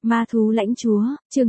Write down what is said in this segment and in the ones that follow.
Ma thú lãnh chúa, chương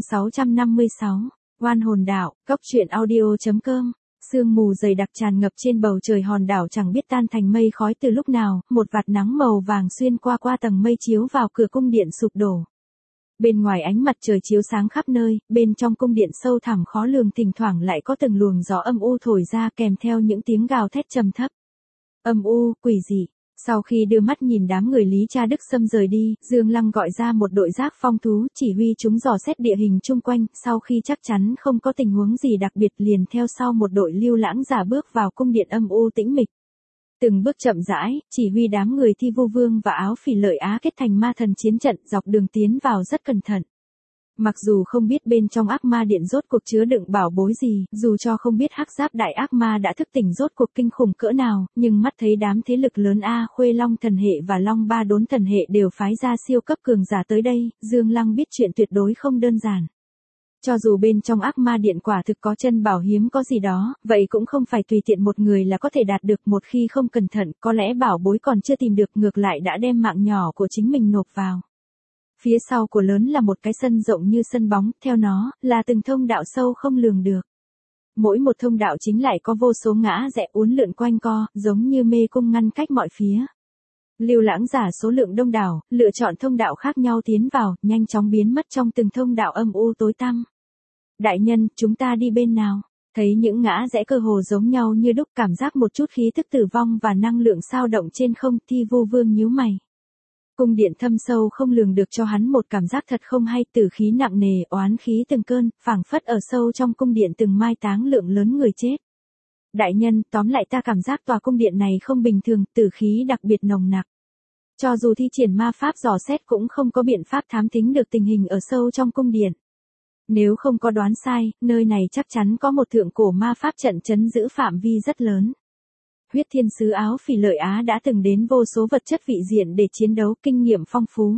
656, oan hồn đảo, góc truyện audio.com. Sương mù dày đặc tràn ngập trên bầu trời hòn đảo chẳng biết tan thành mây khói từ lúc nào, một vạt nắng màu vàng xuyên qua tầng mây chiếu vào cửa cung điện sụp đổ. Bên ngoài ánh mặt trời chiếu sáng khắp nơi, bên trong cung điện sâu thẳm khó lường thỉnh thoảng lại có từng luồng gió âm u thổi ra kèm theo những tiếng gào thét trầm thấp. Âm u, quỷ dị. Sau khi đưa mắt nhìn đám người Lý Cha Đức Sâm rời đi, Dương Lăng gọi ra một đội giác phong thú, chỉ huy chúng dò xét địa hình chung quanh, sau khi chắc chắn không có tình huống gì đặc biệt liền theo sau một đội lưu lãng giả bước vào cung điện âm u tĩnh mịch. Từng bước chậm rãi, chỉ huy đám người Thi Vu Vương và Áo Phỉ Lợi Á kết thành ma thần chiến trận dọc đường tiến vào rất cẩn thận. Mặc dù không biết bên trong ác ma điện rốt cuộc chứa đựng bảo bối gì, dù cho không biết hắc giáp đại ác ma đã thức tỉnh rốt cuộc kinh khủng cỡ nào, nhưng mắt thấy đám thế lực lớn A Khuê Long thần hệ và Long Ba Đốn thần hệ đều phái ra siêu cấp cường giả tới đây, Dương Lăng biết chuyện tuyệt đối không đơn giản. Cho dù bên trong ác ma điện quả thực có chân bảo hiếm có gì đó, vậy cũng không phải tùy tiện một người là có thể đạt được, một khi không cẩn thận, có lẽ bảo bối còn chưa tìm được ngược lại đã đem mạng nhỏ của chính mình nộp vào. Phía sau của lớn là một cái sân rộng như sân bóng, theo nó, là từng thông đạo sâu không lường được. Mỗi một thông đạo chính lại có vô số ngã rẽ uốn lượn quanh co, giống như mê cung ngăn cách mọi phía. Lưu lãng giả số lượng đông đảo, lựa chọn thông đạo khác nhau tiến vào, nhanh chóng biến mất trong từng thông đạo âm u tối tăm. Đại nhân, chúng ta đi bên nào? Thấy những ngã rẽ cơ hồ giống nhau như đúc, cảm giác một chút khí thức tử vong và năng lượng sao động trên không, Thi Vu Vương nhíu mày. Cung điện thâm sâu không lường được cho hắn một cảm giác thật không hay, tử khí nặng nề, oán khí từng cơn, phảng phất ở sâu trong cung điện từng mai táng lượng lớn người chết. Đại nhân, tóm lại ta cảm giác tòa cung điện này không bình thường, tử khí đặc biệt nồng nặc. Cho dù thi triển ma pháp dò xét cũng không có biện pháp thám thính được tình hình ở sâu trong cung điện. Nếu không có đoán sai, nơi này chắc chắn có một thượng cổ ma pháp trận trấn giữ phạm vi rất lớn. Huyết Thiên Sứ Áo Phỉ Lợi Á đã từng đến vô số vật chất vị diện để chiến đấu, kinh nghiệm phong phú.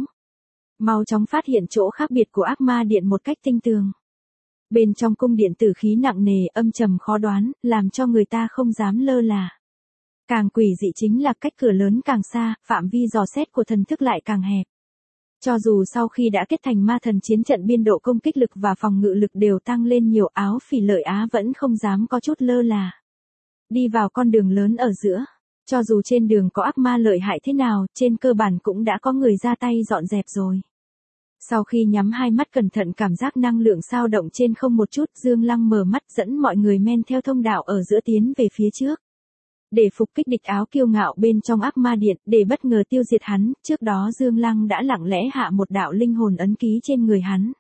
Mau chóng phát hiện chỗ khác biệt của ác ma điện một cách tinh tường. Bên trong cung điện tử khí nặng nề, âm trầm khó đoán, làm cho người ta không dám lơ là. Càng quỷ dị chính là cách cửa lớn càng xa, phạm vi dò xét của thần thức lại càng hẹp. Cho dù sau khi đã kết thành ma thần chiến trận biên độ công kích lực và phòng ngự lực đều tăng lên nhiều, Áo Phỉ Lợi Á vẫn không dám có chút lơ là. Đi vào con đường lớn ở giữa. Cho dù trên đường có ác ma lợi hại thế nào, trên cơ bản cũng đã có người ra tay dọn dẹp rồi. Sau khi nhắm hai mắt cẩn thận cảm giác năng lượng sao động trên không một chút, Dương Lăng mở mắt dẫn mọi người men theo thông đạo ở giữa tiến về phía trước. Để phục kích địch áo kiêu ngạo bên trong ác ma điện, để bất ngờ tiêu diệt hắn, trước đó Dương Lăng đã lặng lẽ hạ một đạo linh hồn ấn ký trên người hắn.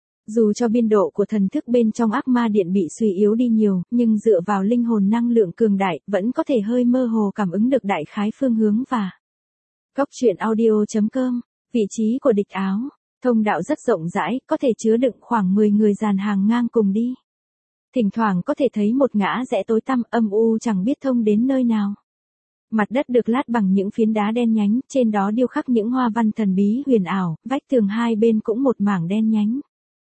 Dù cho biên độ của thần thức bên trong ác ma điện bị suy yếu đi nhiều, nhưng dựa vào linh hồn năng lượng cường đại, vẫn có thể hơi mơ hồ cảm ứng được đại khái phương hướng và góc truyện audio.com, vị trí của địch áo. Thông đạo rất rộng rãi, có thể chứa đựng khoảng 10 người dàn hàng ngang cùng đi. Thỉnh thoảng có thể thấy một ngã rẽ tối tăm âm u chẳng biết thông đến nơi nào. Mặt đất được lát bằng những phiến đá đen nhánh, trên đó điêu khắc những hoa văn thần bí huyền ảo, vách tường hai bên cũng một mảng đen nhánh.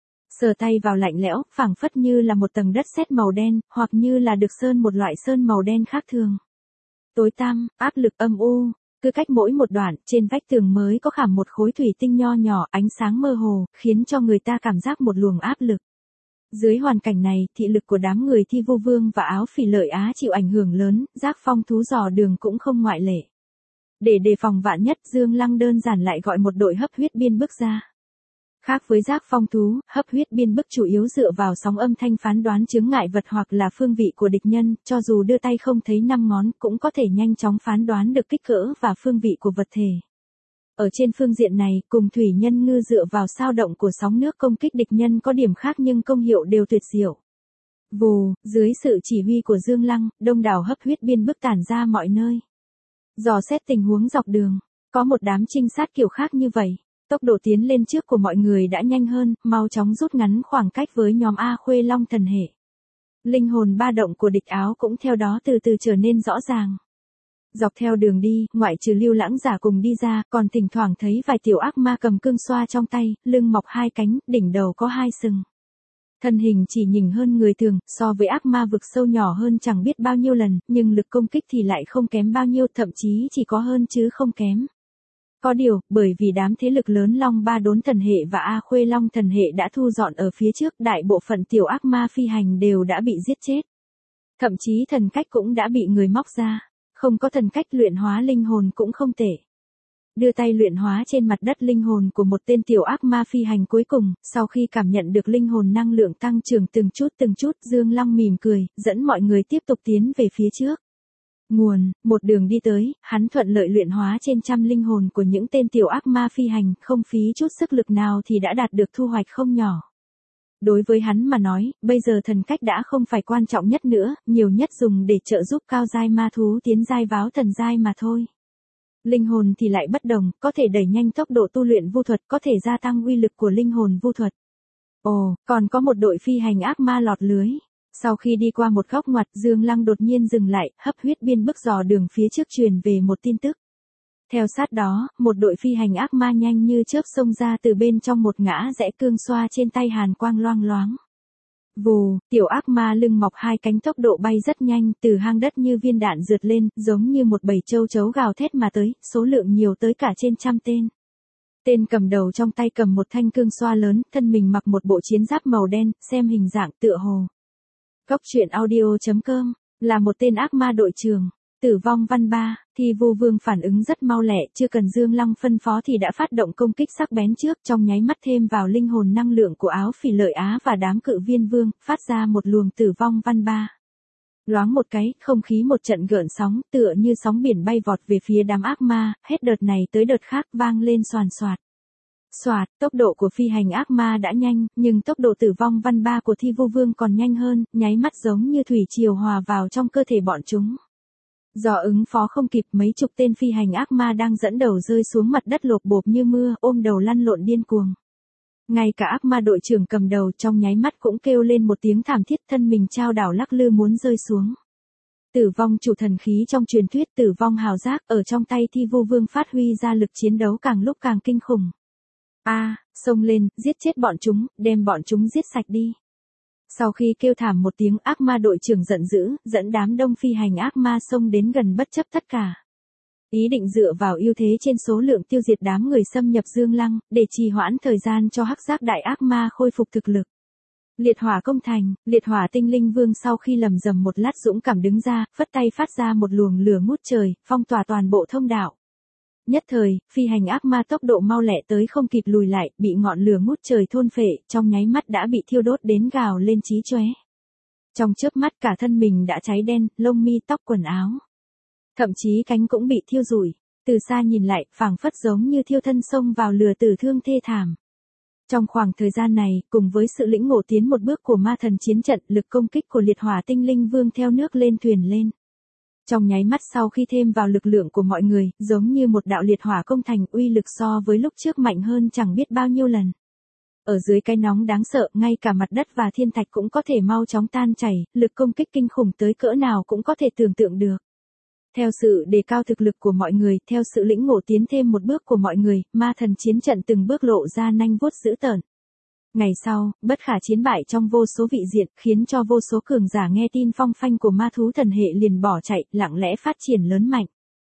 Sờ tay vào lạnh lẽo, phảng phất như là một tầng đất sét màu đen, hoặc như là được sơn một loại sơn màu đen khác thường. Tối tăm, áp lực âm u, cứ cách mỗi một đoạn, trên vách tường mới có khảm một khối thủy tinh nho nhỏ, ánh sáng mơ hồ, khiến cho người ta cảm giác một luồng áp lực. Dưới hoàn cảnh này, thị lực của đám người Thi Vu Vương và Áo Phỉ Lợi Á chịu ảnh hưởng lớn, giác phong thú dò đường cũng không ngoại lệ. Để đề phòng vạn nhất, Dương Lăng đơn giản lại gọi một đội hấp huyết biên bức ra. Khác với giác phong thú, hấp huyết biên bức chủ yếu dựa vào sóng âm thanh phán đoán chướng ngại vật hoặc là phương vị của địch nhân, cho dù đưa tay không thấy 5 ngón cũng có thể nhanh chóng phán đoán được kích cỡ và phương vị của vật thể. Ở trên phương diện này, cùng thủy nhân ngư dựa vào sao động của sóng nước công kích địch nhân có điểm khác nhưng công hiệu đều tuyệt diệu. Vù, dưới sự chỉ huy của Dương Lăng, đông đảo hấp huyết biên bức tản ra mọi nơi. Dò xét tình huống dọc đường, có một đám trinh sát kiểu khác như vậy. Tốc độ tiến lên trước của mọi người đã nhanh hơn, mau chóng rút ngắn khoảng cách với nhóm A Khuê Long thần hệ. Linh hồn ba động của địch áo cũng theo đó từ từ trở nên rõ ràng. Dọc theo đường đi, ngoại trừ lưu lãng giả cùng đi ra, còn thỉnh thoảng thấy vài tiểu ác ma cầm cương xoa trong tay, lưng mọc hai cánh, đỉnh đầu có hai sừng. Thân hình chỉ nhỉnh hơn người thường, so với ác ma vực sâu nhỏ hơn chẳng biết bao nhiêu lần, nhưng lực công kích thì lại không kém bao nhiêu, thậm chí chỉ có hơn chứ không kém. Có điều, bởi vì đám thế lực lớn Long Ba Đốn Thần Hệ và A Khuê Long Thần Hệ đã thu dọn ở phía trước, đại bộ phận tiểu ác ma phi hành đều đã bị giết chết. Thậm chí thần cách cũng đã bị người móc ra. Không có thần cách luyện hóa linh hồn cũng không tệ. Đưa tay luyện hóa trên mặt đất linh hồn của một tên tiểu ác ma phi hành cuối cùng, sau khi cảm nhận được linh hồn năng lượng tăng trưởng từng chút, Dương Lăng mỉm cười, dẫn mọi người tiếp tục tiến về phía trước. Nguồn, một đường đi tới, hắn thuận lợi luyện hóa trên trăm linh hồn của những tên tiểu ác ma phi hành, không phí chút sức lực nào thì đã đạt được thu hoạch không nhỏ. Đối với hắn mà nói, bây giờ thần cách đã không phải quan trọng nhất nữa, nhiều nhất dùng để trợ giúp cao giai ma thú tiến giai váo thần giai mà thôi. Linh hồn thì lại bất đồng, có thể đẩy nhanh tốc độ tu luyện vu thuật, có thể gia tăng uy lực của linh hồn vu thuật. Ồ, còn có một đội phi hành ác ma lọt lưới. Sau khi đi qua một góc ngoặt, Dương Lăng đột nhiên dừng lại, hấp huyết biên bức dò đường phía trước truyền về một tin tức. Theo sát đó, một đội phi hành ác ma nhanh như chớp xông ra từ bên trong một ngã rẽ cương xoa trên tay hàn quang loang loáng. Vù, tiểu ác ma lưng mọc hai cánh tốc độ bay rất nhanh, từ hang đất như viên đạn rượt lên, giống như một bầy châu chấu gào thét mà tới, số lượng nhiều tới cả trên trăm tên. Tên cầm đầu trong tay cầm một thanh cương xoa lớn, thân mình mặc một bộ chiến giáp màu đen, xem hình dạng tựa hồ. Cốc truyện audio.com, là một tên ác ma đội trưởng. Tử vong văn 3, thì Vu Vương phản ứng rất mau lẹ, chưa cần Dương Lăng phân phó thì đã phát động công kích sắc bén trước, trong nháy mắt thêm vào linh hồn năng lượng của áo phỉ lợi Á và đám cự viên vương, phát ra một luồng tử vong văn 3. Loáng một cái, không khí một trận gợn sóng, tựa như sóng biển bay vọt về phía đám ác ma, hết đợt này tới đợt khác vang lên xoàn xoạt. Xoạt, tốc độ của phi hành ác ma đã nhanh, nhưng tốc độ tử vong văn 3 của Thi Vu Vương còn nhanh hơn, nháy mắt giống như thủy triều hòa vào trong cơ thể bọn chúng. Do ứng phó không kịp, mấy chục tên phi hành ác ma đang dẫn đầu rơi xuống mặt đất lộp bộp như mưa, ôm đầu lăn lộn điên cuồng. Ngay cả ác ma đội trưởng cầm đầu trong nháy mắt cũng kêu lên một tiếng thảm thiết, thân mình chao đảo lắc lư muốn rơi xuống. Tử vong chủ thần khí trong truyền thuyết, tử vong hào giác, ở trong tay Thi Vu Vương phát huy ra lực chiến đấu càng lúc càng kinh khủng. Xông lên, giết chết bọn chúng, đem bọn chúng giết sạch đi. Sau khi kêu thảm một tiếng, ác ma đội trưởng giận dữ, dẫn đám đông phi hành ác ma xông đến gần bất chấp tất cả. Ý định dựa vào ưu thế trên số lượng tiêu diệt đám người xâm nhập Dương Lăng, để trì hoãn thời gian cho hắc giác đại ác ma khôi phục thực lực. Liệt hỏa công thành, liệt hỏa tinh linh vương sau khi lầm rầm một lát dũng cảm đứng ra, phất tay phát ra một luồng lửa ngút trời, phong tỏa toàn bộ thông đạo. Nhất thời, phi hành ác ma tốc độ mau lẹ tới không kịp lùi lại, bị ngọn lửa ngút trời thôn phệ, trong nháy mắt đã bị thiêu đốt đến gào lên chí chóe. Trong chớp mắt cả thân mình đã cháy đen, lông mi tóc quần áo. Thậm chí cánh cũng bị thiêu rụi, từ xa nhìn lại, phảng phất giống như thiêu thân xông vào lửa tử thương thê thảm. Trong khoảng thời gian này, cùng với sự lĩnh ngộ tiến một bước của ma thần chiến trận, lực công kích của liệt hỏa tinh linh vương theo nước lên thuyền lên. Trong nháy mắt sau khi thêm vào lực lượng của mọi người, giống như một đạo liệt hỏa công thành, uy lực so với lúc trước mạnh hơn chẳng biết bao nhiêu lần. Ở dưới cái nóng đáng sợ, ngay cả mặt đất và thiên thạch cũng có thể mau chóng tan chảy, lực công kích kinh khủng tới cỡ nào cũng có thể tưởng tượng được. Theo sự đề cao thực lực của mọi người, theo sự lĩnh ngộ tiến thêm một bước của mọi người, ma thần chiến trận từng bước lộ ra nanh vuốt dữ tợn. Ngày sau, bất khả chiến bại trong vô số vị diện, khiến cho vô số cường giả nghe tin phong phanh của ma thú thần hệ liền bỏ chạy, lặng lẽ phát triển lớn mạnh.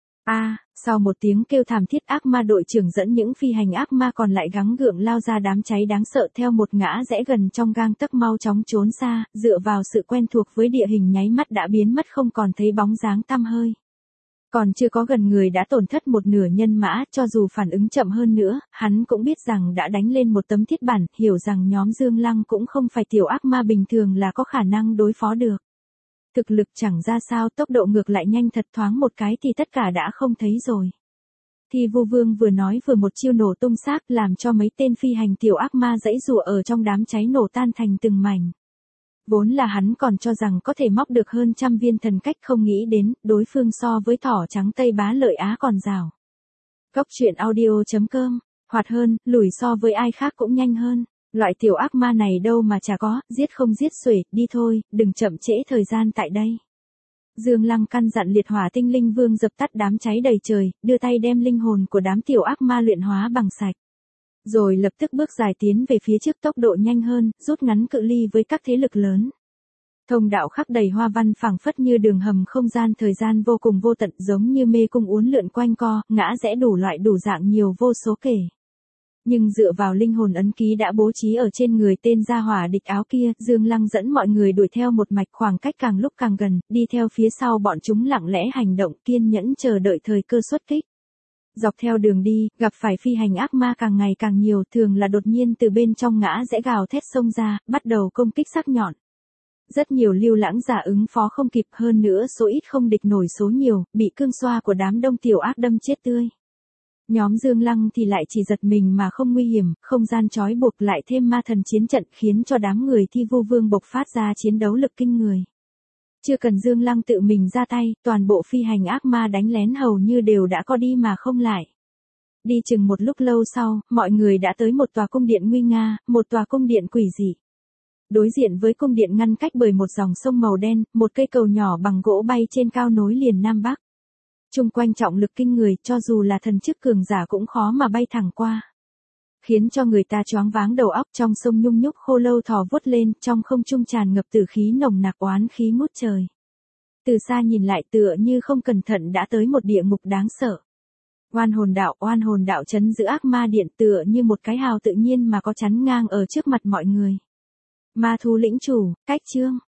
Sau một tiếng kêu thảm thiết, ác ma đội trưởng dẫn những phi hành ác ma còn lại gắng gượng lao ra đám cháy đáng sợ theo một ngã rẽ gần trong gang tấc mau chóng trốn xa, dựa vào sự quen thuộc với địa hình nháy mắt đã biến mất không còn thấy bóng dáng tăm hơi. Còn chưa có gần người đã tổn thất một nửa nhân mã, cho dù phản ứng chậm hơn nữa, hắn cũng biết rằng đã đánh lên một tấm thiết bản, hiểu rằng nhóm Dương Lăng cũng không phải tiểu ác ma bình thường là có khả năng đối phó được. Thực lực chẳng ra sao, tốc độ ngược lại nhanh thật, thoáng một cái thì tất cả đã không thấy rồi. Thì Vu Vương vừa nói vừa một chiêu nổ tung xác, làm cho mấy tên phi hành tiểu ác ma giãy giụa ở trong đám cháy nổ tan thành từng mảnh. Vốn là hắn còn cho rằng có thể móc được hơn trăm viên thần cách, không nghĩ đến, đối phương so với thỏ trắng Tây Bá Lợi Á còn rào. Cốc truyện audio.com, hoạt hơn, lùi so với ai khác cũng nhanh hơn. Loại tiểu ác ma này đâu mà chả có, giết không giết xuể, đi thôi, đừng chậm trễ thời gian tại đây. Dương Lăng căn dặn liệt hỏa tinh linh vương dập tắt đám cháy đầy trời, đưa tay đem linh hồn của đám tiểu ác ma luyện hóa bằng sạch. Rồi lập tức bước dài tiến về phía trước, tốc độ nhanh hơn, rút ngắn cự ly với các thế lực lớn. Thông đạo khắc đầy hoa văn phảng phất như đường hầm không gian thời gian vô cùng vô tận, giống như mê cung uốn lượn quanh co, ngã rẽ đủ loại đủ dạng nhiều vô số kể. Nhưng dựa vào linh hồn ấn ký đã bố trí ở trên người tên gia hỏa địch áo kia, Dương Lăng dẫn mọi người đuổi theo một mạch, khoảng cách càng lúc càng gần, đi theo phía sau bọn chúng lặng lẽ hành động, kiên nhẫn chờ đợi thời cơ xuất kích. Dọc theo đường đi, gặp phải phi hành ác ma càng ngày càng nhiều, thường là đột nhiên từ bên trong ngã rẽ gào thét xông ra, bắt đầu công kích sắc nhọn. Rất nhiều lưu lãng giả ứng phó không kịp, hơn nữa số ít không địch nổi số nhiều, bị cương xoa của đám đông tiểu ác đâm chết tươi. Nhóm Dương Lăng thì lại chỉ giật mình mà không nguy hiểm, không gian trói buộc lại thêm ma thần chiến trận khiến cho đám người thi vu vương bộc phát ra chiến đấu lực kinh người. Chưa cần Dương Lăng tự mình ra tay, toàn bộ phi hành ác ma đánh lén hầu như đều đã có đi mà không lại. Đi chừng một lúc lâu sau, mọi người đã tới một tòa cung điện nguy nga, một tòa cung điện quỷ dị. Đối diện với cung điện ngăn cách bởi một dòng sông màu đen, một cây cầu nhỏ bằng gỗ bay trên cao nối liền Nam Bắc. Chung quanh trọng lực kinh người, cho dù là thần chức cường giả cũng khó mà bay thẳng qua. Khiến cho người ta choáng váng đầu óc. Trong sông nhung nhúc khô lâu thò vuốt lên, trong không trung tràn ngập tử khí nồng nặc, oán khí ngút trời. Từ xa nhìn lại tựa như không cẩn thận đã tới một địa ngục đáng sợ. Oan hồn đạo trấn giữ ác ma điện, tựa như một cái hào tự nhiên mà có chắn ngang ở trước mặt mọi người. Ma thú lĩnh chủ, cách chương.